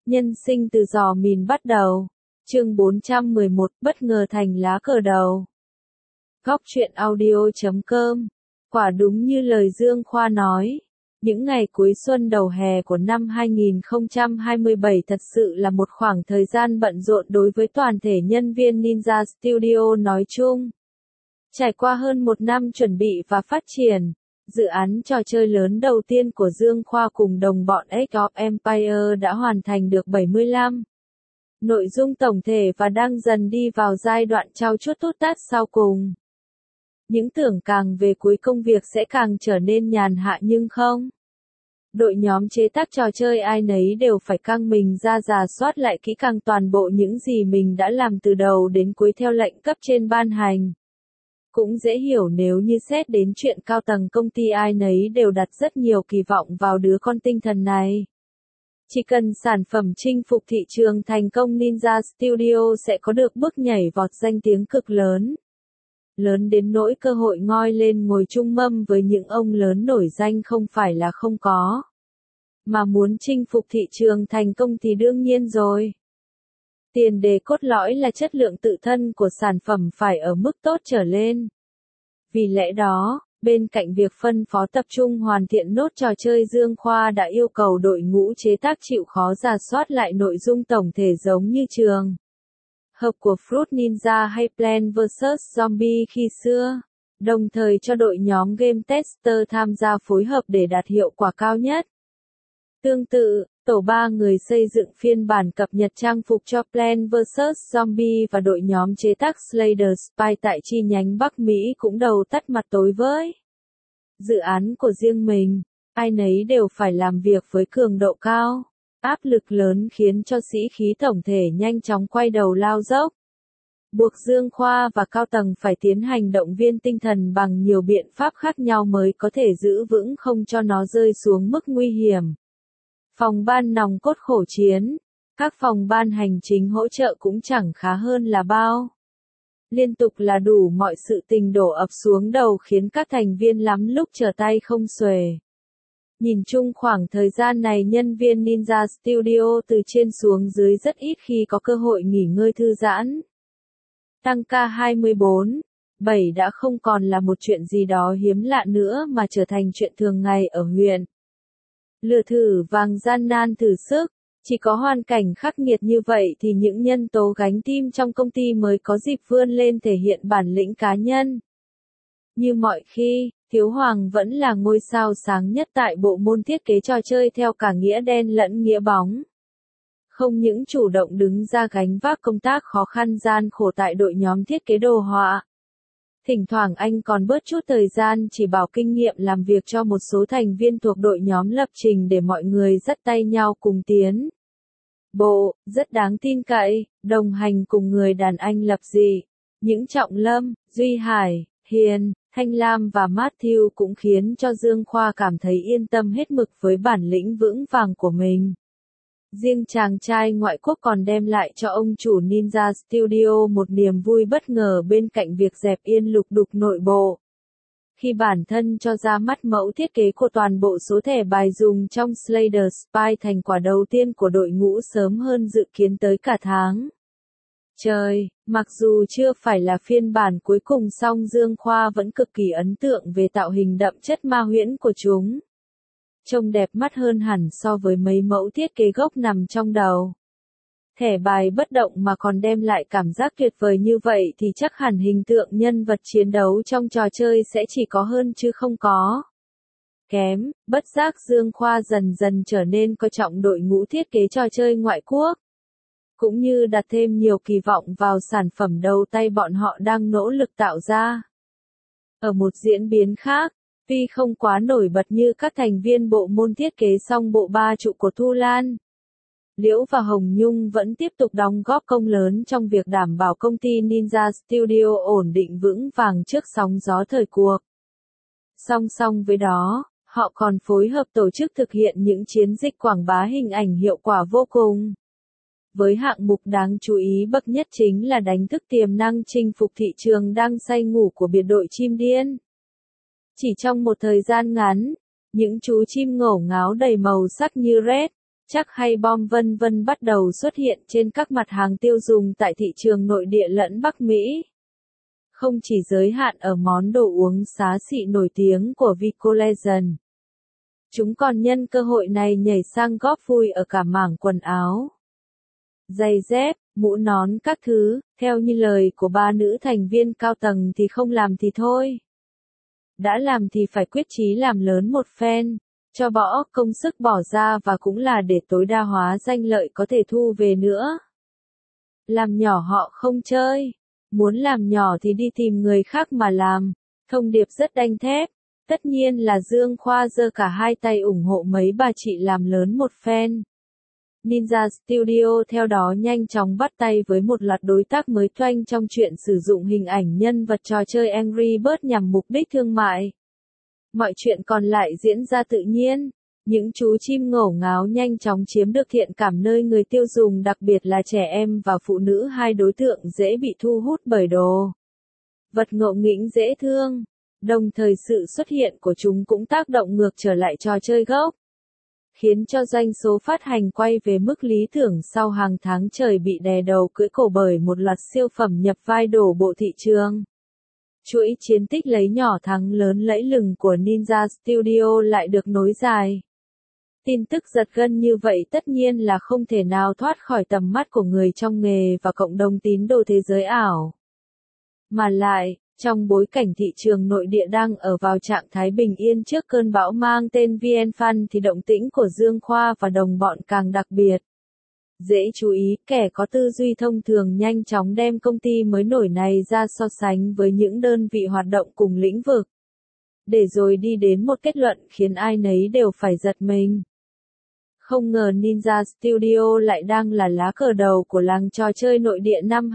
Nhân sinh từ giò mìn bắt đầu. Chương 411, bất ngờ thành lá cờ đầu. Góc truyện audio.com. Quả đúng như lời Dương Khoa nói, những ngày cuối xuân đầu hè của năm 2027 thật sự là một khoảng thời gian bận rộn đối với toàn thể nhân viên Ninja Studio nói chung. Trải qua hơn một năm chuẩn bị và phát triển, dự án trò chơi lớn đầu tiên của Dương Khoa cùng đồng bọn Age of Empire đã hoàn thành được 75. Nội dung tổng thể và đang dần đi vào giai đoạn trau chuốt tút tát sau cùng. Những tưởng càng về cuối công việc sẽ càng trở nên nhàn hạ nhưng không. Đội nhóm chế tác trò chơi ai nấy đều phải căng mình ra rà soát lại kỹ càng toàn bộ những gì mình đã làm từ đầu đến cuối theo lệnh cấp trên ban hành. Cũng dễ hiểu nếu như xét đến chuyện cao tầng công ty ai nấy đều đặt rất nhiều kỳ vọng vào đứa con tinh thần này. Chỉ cần sản phẩm chinh phục thị trường thành công Ninja Studio sẽ có được bước nhảy vọt danh tiếng cực lớn. Lớn đến nỗi cơ hội ngoi lên ngồi chung mâm với những ông lớn nổi danh không phải là không có. Mà muốn chinh phục thị trường thành công thì đương nhiên rồi. Tiền đề cốt lõi là chất lượng tự thân của sản phẩm phải ở mức tốt trở lên. Vì lẽ đó, bên cạnh việc phân phó tập trung hoàn thiện nốt trò chơi, Dương Khoa đã yêu cầu đội ngũ chế tác chịu khó rà soát lại nội dung tổng thể giống như trường hợp của Fruit Ninja hay Plants vs Zombie khi xưa, đồng thời cho đội nhóm game tester tham gia phối hợp để đạt hiệu quả cao nhất. Tương tự, tổ 3 người xây dựng phiên bản cập nhật trang phục cho Plants vs Zombie và đội nhóm chế tác Slay the Spy tại chi nhánh Bắc Mỹ cũng đầu tắt mặt tối với dự án của riêng mình. Ai nấy đều phải làm việc với cường độ cao, áp lực lớn khiến cho sĩ khí tổng thể nhanh chóng quay đầu lao dốc. Buộc Dương Khoa và cao tầng phải tiến hành động viên tinh thần bằng nhiều biện pháp khác nhau mới có thể giữ vững không cho nó rơi xuống mức nguy hiểm. Phòng ban nòng cốt khổ chiến, các phòng ban hành chính hỗ trợ cũng chẳng khá hơn là bao. Liên tục là đủ mọi sự tình đổ ập xuống đầu khiến các thành viên lắm lúc trở tay không xuề. Nhìn chung khoảng thời gian này nhân viên Ninja Studio từ trên xuống dưới rất ít khi có cơ hội nghỉ ngơi thư giãn. Tăng ca 24/7 đã không còn là một chuyện gì đó hiếm lạ nữa mà trở thành chuyện thường ngày ở huyện. Lửa thử vàng gian nan thử sức, chỉ có hoàn cảnh khắc nghiệt như vậy thì những nhân tố gánh team trong công ty mới có dịp vươn lên thể hiện bản lĩnh cá nhân. Như mọi khi, Thiếu Hoàng vẫn là ngôi sao sáng nhất tại bộ môn thiết kế trò chơi theo cả nghĩa đen lẫn nghĩa bóng. Không những chủ động đứng ra gánh vác công tác khó khăn gian khổ tại đội nhóm thiết kế đồ họa. Thỉnh thoảng anh còn bớt chút thời gian chỉ bảo kinh nghiệm làm việc cho một số thành viên thuộc đội nhóm lập trình để mọi người dắt tay nhau cùng tiến bộ, rất đáng tin cậy, đồng hành cùng người đàn anh lập dị. Những Trọng Lâm, Duy Hải, Hiền, Thanh Lam và Matthew cũng khiến cho Dương Khoa cảm thấy yên tâm hết mực với bản lĩnh vững vàng của mình. Riêng chàng trai ngoại quốc còn đem lại cho ông chủ Ninja Studio một niềm vui bất ngờ bên cạnh việc dẹp yên lục đục nội bộ. Khi bản thân cho ra mắt mẫu thiết kế của toàn bộ số thẻ bài dùng trong Slay the Spy thành quả đầu tiên của đội ngũ sớm hơn dự kiến tới cả tháng. Trời, mặc dù chưa phải là phiên bản cuối cùng song Dương Khoa vẫn cực kỳ ấn tượng về tạo hình đậm chất ma huyễn của chúng. Trông đẹp mắt hơn hẳn so với mấy mẫu thiết kế gốc nằm trong đầu. Thẻ bài bất động mà còn đem lại cảm giác tuyệt vời như vậy thì chắc hẳn hình tượng nhân vật chiến đấu trong trò chơi sẽ chỉ có hơn chứ không có kém. Bất giác Dương Khoa dần dần trở nên coi trọng đội ngũ thiết kế trò chơi ngoại quốc, cũng như đặt thêm nhiều kỳ vọng vào sản phẩm đầu tay bọn họ đang nỗ lực tạo ra. Ở một diễn biến khác, tuy không quá nổi bật như các thành viên bộ môn thiết kế song bộ ba trụ của Thu Lan, Liễu và Hồng Nhung vẫn tiếp tục đóng góp công lớn trong việc đảm bảo công ty Ninja Studio ổn định vững vàng trước sóng gió thời cuộc. Song song với đó, họ còn phối hợp tổ chức thực hiện những chiến dịch quảng bá hình ảnh hiệu quả vô cùng. Với hạng mục đáng chú ý bậc nhất chính là đánh thức tiềm năng chinh phục thị trường đang say ngủ của biệt đội chim điên. Chỉ trong một thời gian ngắn, những chú chim ngổ ngáo đầy màu sắc như Red, chắc hay bom vân vân bắt đầu xuất hiện trên các mặt hàng tiêu dùng tại thị trường nội địa lẫn Bắc Mỹ. Không chỉ giới hạn ở món đồ uống xá xị nổi tiếng của Vicolezen. Chúng còn nhân cơ hội này nhảy sang góp vui ở cả mảng quần áo, giày dép, mũ nón các thứ, theo như lời của ba nữ thành viên cao tầng thì không làm thì thôi. Đã làm thì phải quyết chí làm lớn một phen, cho bỏ công sức bỏ ra và cũng là để tối đa hóa danh lợi có thể thu về nữa. Làm nhỏ họ không chơi, muốn làm nhỏ thì đi tìm người khác mà làm, thông điệp rất đanh thép. Tất nhiên là Dương Khoa giơ cả hai tay ủng hộ mấy bà chị làm lớn một phen. Ninja Studio theo đó nhanh chóng bắt tay với một loạt đối tác mới toanh trong chuyện sử dụng hình ảnh nhân vật trò chơi Angry Birds nhằm mục đích thương mại. Mọi chuyện còn lại diễn ra tự nhiên. Những chú chim ngổ ngáo nhanh chóng chiếm được thiện cảm nơi người tiêu dùng, đặc biệt là trẻ em và phụ nữ, hai đối tượng dễ bị thu hút bởi đồ vật ngộ nghĩnh dễ thương. Đồng thời sự xuất hiện của chúng cũng tác động ngược trở lại trò chơi gốc, khiến cho doanh số phát hành quay về mức lý tưởng sau hàng tháng trời bị đè đầu cưỡi cổ bởi một loạt siêu phẩm nhập vai đổ bộ thị trường. Chuỗi chiến tích lấy nhỏ thắng lớn lẫy lừng của Ninja Studio lại được nối dài. Tin tức giật gân như vậy tất nhiên là không thể nào thoát khỏi tầm mắt của người trong nghề và cộng đồng tín đồ thế giới ảo. Mà lại, trong bối cảnh thị trường nội địa đang ở vào trạng thái bình yên trước cơn bão mang tên VnFund thì động tĩnh của Dương Khoa và đồng bọn càng đặc biệt. Dễ chú ý, kẻ có tư duy thông thường nhanh chóng đem công ty mới nổi này ra so sánh với những đơn vị hoạt động cùng lĩnh vực, để rồi đi đến một kết luận khiến ai nấy đều phải giật mình. Không ngờ Ninja Studio lại đang là lá cờ đầu của làng trò chơi nội địa năm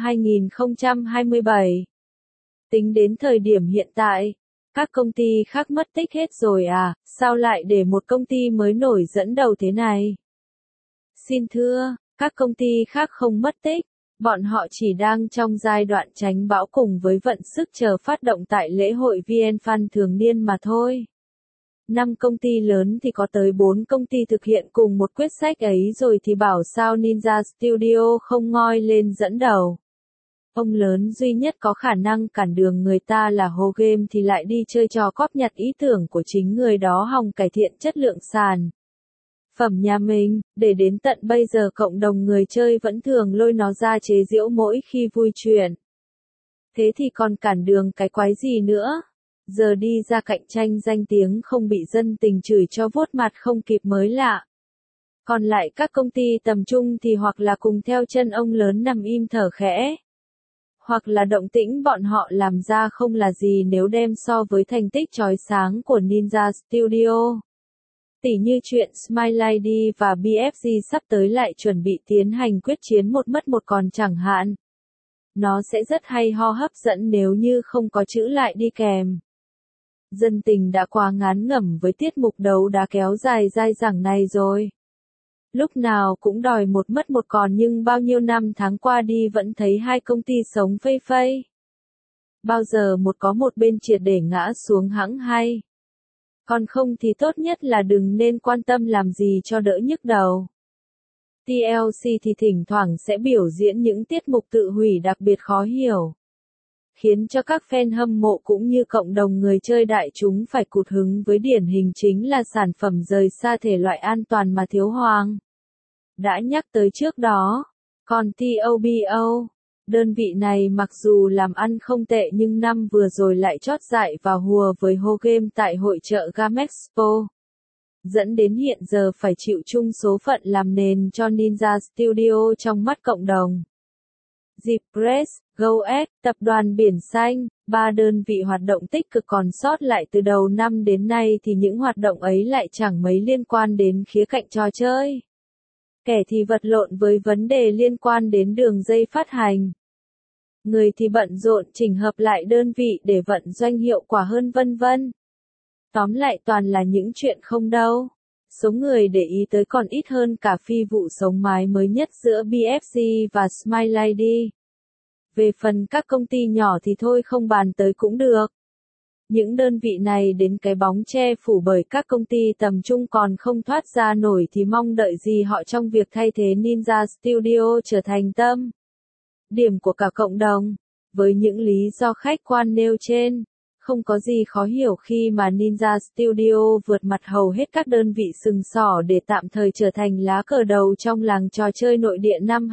2027. Tính đến thời điểm hiện tại, các công ty khác mất tích hết rồi à, sao lại để một công ty mới nổi dẫn đầu thế này? Xin thưa, các công ty khác không mất tích, bọn họ chỉ đang trong giai đoạn tránh bão cùng với vận sức chờ phát động tại lễ hội VnFund thường niên mà thôi. 5 công ty lớn thì có tới 4 công ty thực hiện cùng một quyết sách ấy rồi thì bảo sao Ninja Studio không ngoi lên dẫn đầu. Ông lớn duy nhất có khả năng cản đường người ta là Ho Game thì lại đi chơi trò cóp nhặt ý tưởng của chính người đó hòng cải thiện chất lượng sản phẩm nhà mình, để đến tận bây giờ cộng đồng người chơi vẫn thường lôi nó ra chế giễu mỗi khi vui chuyện. Thế thì còn cản đường cái quái gì nữa? Giờ đi ra cạnh tranh danh tiếng không bị dân tình chửi cho vuốt mặt không kịp mới lạ. Còn lại các công ty tầm trung thì hoặc là cùng theo chân ông lớn nằm im thở khẽ, hoặc là động tĩnh bọn họ làm ra không là gì nếu đem so với thành tích chói sáng của Ninja Studio. Tỉ như chuyện Smile ID và BFG sắp tới lại chuẩn bị tiến hành quyết chiến một mất một còn chẳng hạn. Nó sẽ rất hay ho hấp dẫn nếu như không có chữ lại đi kèm. Dân tình đã quá ngán ngẩm với tiết mục đấu đá kéo dài dai dẳng này rồi. Lúc nào cũng đòi một mất một còn nhưng bao nhiêu năm tháng qua đi vẫn thấy hai công ty sống phây phây. Bao giờ một có một bên triệt để ngã xuống hẵng hay. Còn không thì tốt nhất là đừng nên quan tâm làm gì cho đỡ nhức đầu. TLC thì thỉnh thoảng sẽ biểu diễn những tiết mục tự hủy đặc biệt khó hiểu, khiến cho các fan hâm mộ cũng như cộng đồng người chơi đại chúng phải cụt hứng với điển hình chính là sản phẩm rời xa thể loại an toàn mà Thiếu Hoàng đã nhắc tới trước đó. Còn TOBO, đơn vị này mặc dù làm ăn không tệ nhưng năm vừa rồi lại chót dại vào hùa với Ho Game tại hội chợ Gamexpo, dẫn đến hiện giờ phải chịu chung số phận làm nền cho Ninja Studio trong mắt cộng đồng. Dịp Press, GoX, tập đoàn Biển Xanh, 3 đơn vị hoạt động tích cực còn sót lại từ đầu năm đến nay thì những hoạt động ấy lại chẳng mấy liên quan đến khía cạnh trò chơi. Kẻ thì vật lộn với vấn đề liên quan đến đường dây phát hành. Người thì bận rộn chỉnh hợp lại đơn vị để vận doanh hiệu quả hơn vân vân. Tóm lại toàn là những chuyện không đâu. Số người để ý tới còn ít hơn cả phi vụ sống mái mới nhất giữa BFG và Smile ID. Về phần các công ty nhỏ thì thôi không bàn tới cũng được. Những đơn vị này đến cái bóng che phủ bởi các công ty tầm trung còn không thoát ra nổi thì mong đợi gì họ trong việc thay thế Ninja Studio trở thành tâm điểm của cả cộng đồng. Với những lý do khách quan nêu trên, không có gì khó hiểu khi mà Ninja Studio vượt mặt hầu hết các đơn vị sừng sỏ để tạm thời trở thành lá cờ đầu trong làng trò chơi nội địa năm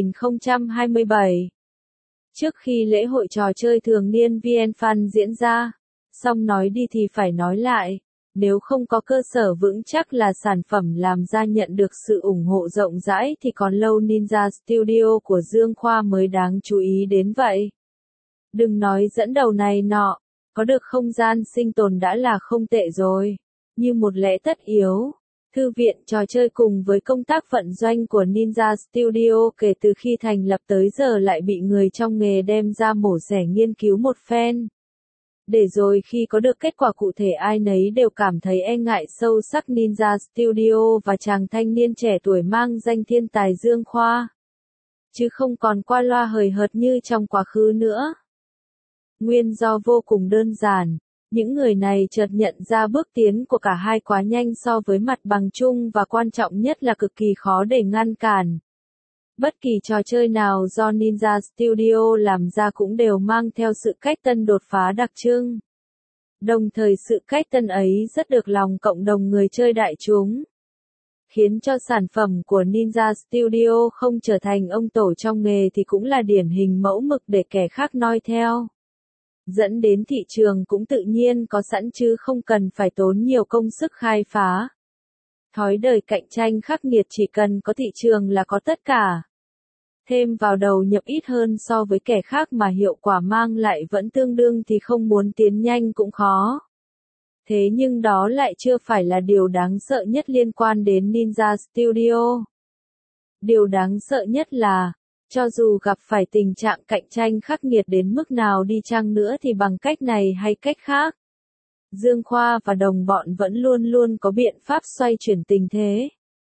2027. Trước khi lễ hội trò chơi thường niên VnFun diễn ra, song nói đi thì phải nói lại, nếu không có cơ sở vững chắc là sản phẩm làm ra nhận được sự ủng hộ rộng rãi thì còn lâu Ninja Studio của Dương Khoa mới đáng chú ý đến vậy. Đừng nói dẫn đầu này nọ, có được không gian sinh tồn đã là không tệ rồi. Như một lẽ tất yếu, thư viện trò chơi cùng với công tác vận doanh của Ninja Studio kể từ khi thành lập tới giờ lại bị người trong nghề đem ra mổ xẻ nghiên cứu một phen. Để rồi khi có được kết quả cụ thể ai nấy đều cảm thấy e ngại sâu sắc Ninja Studio và chàng thanh niên trẻ tuổi mang danh thiên tài Dương Khoa. Chứ không còn qua loa hời hợt như trong quá khứ nữa. Nguyên do vô cùng đơn giản, những người này chợt nhận ra bước tiến của cả hai quá nhanh so với mặt bằng chung và quan trọng nhất là cực kỳ khó để ngăn cản. Bất kỳ trò chơi nào do Ninja Studio làm ra cũng đều mang theo sự cách tân đột phá đặc trưng. Đồng thời sự cách tân ấy rất được lòng cộng đồng người chơi đại chúng. Khiến cho sản phẩm của Ninja Studio không trở thành ông tổ trong nghề thì cũng là điển hình mẫu mực để kẻ khác noi theo. Dẫn đến thị trường cũng tự nhiên có sẵn chứ không cần phải tốn nhiều công sức khai phá. Thói đời cạnh tranh khắc nghiệt chỉ cần có thị trường là có tất cả. Thêm vào đầu nhập ít hơn so với kẻ khác mà hiệu quả mang lại vẫn tương đương thì không muốn tiến nhanh cũng khó. Thế nhưng đó lại chưa phải là điều đáng sợ nhất liên quan đến Ninja Studio. Điều đáng sợ nhất là, cho dù gặp phải tình trạng cạnh tranh khắc nghiệt đến mức nào đi chăng nữa thì bằng cách này hay cách khác, Dương Khoa và đồng bọn vẫn luôn luôn có biện pháp xoay chuyển tình thế.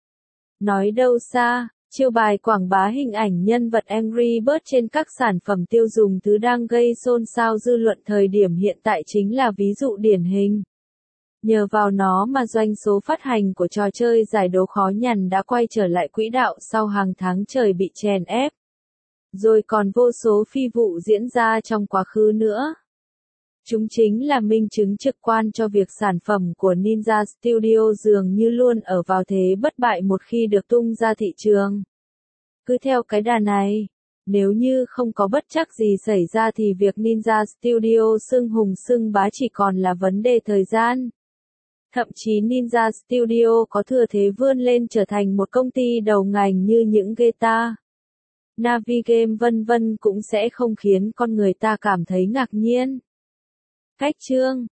Nói đâu xa, chiêu bài quảng bá hình ảnh nhân vật Angry Birds trên các sản phẩm tiêu dùng thứ đang gây xôn xao dư luận thời điểm hiện tại chính là ví dụ điển hình. Nhờ vào nó mà doanh số phát hành của trò chơi giải đố khó nhằn đã quay trở lại quỹ đạo sau hàng tháng trời bị chèn ép. Rồi còn vô số phi vụ diễn ra trong quá khứ nữa. Chúng chính là minh chứng trực quan cho việc sản phẩm của Ninja Studio dường như luôn ở vào thế bất bại một khi được tung ra thị trường. Cứ theo cái đà này, nếu như không có bất trắc gì xảy ra thì việc Ninja Studio xưng hùng xưng bá chỉ còn là vấn đề thời gian. Thậm chí Ninja Studio có thừa thế vươn lên trở thành một công ty đầu ngành như những Geta, Navigame vân vân cũng sẽ không khiến con người ta cảm thấy ngạc nhiên. Cách chương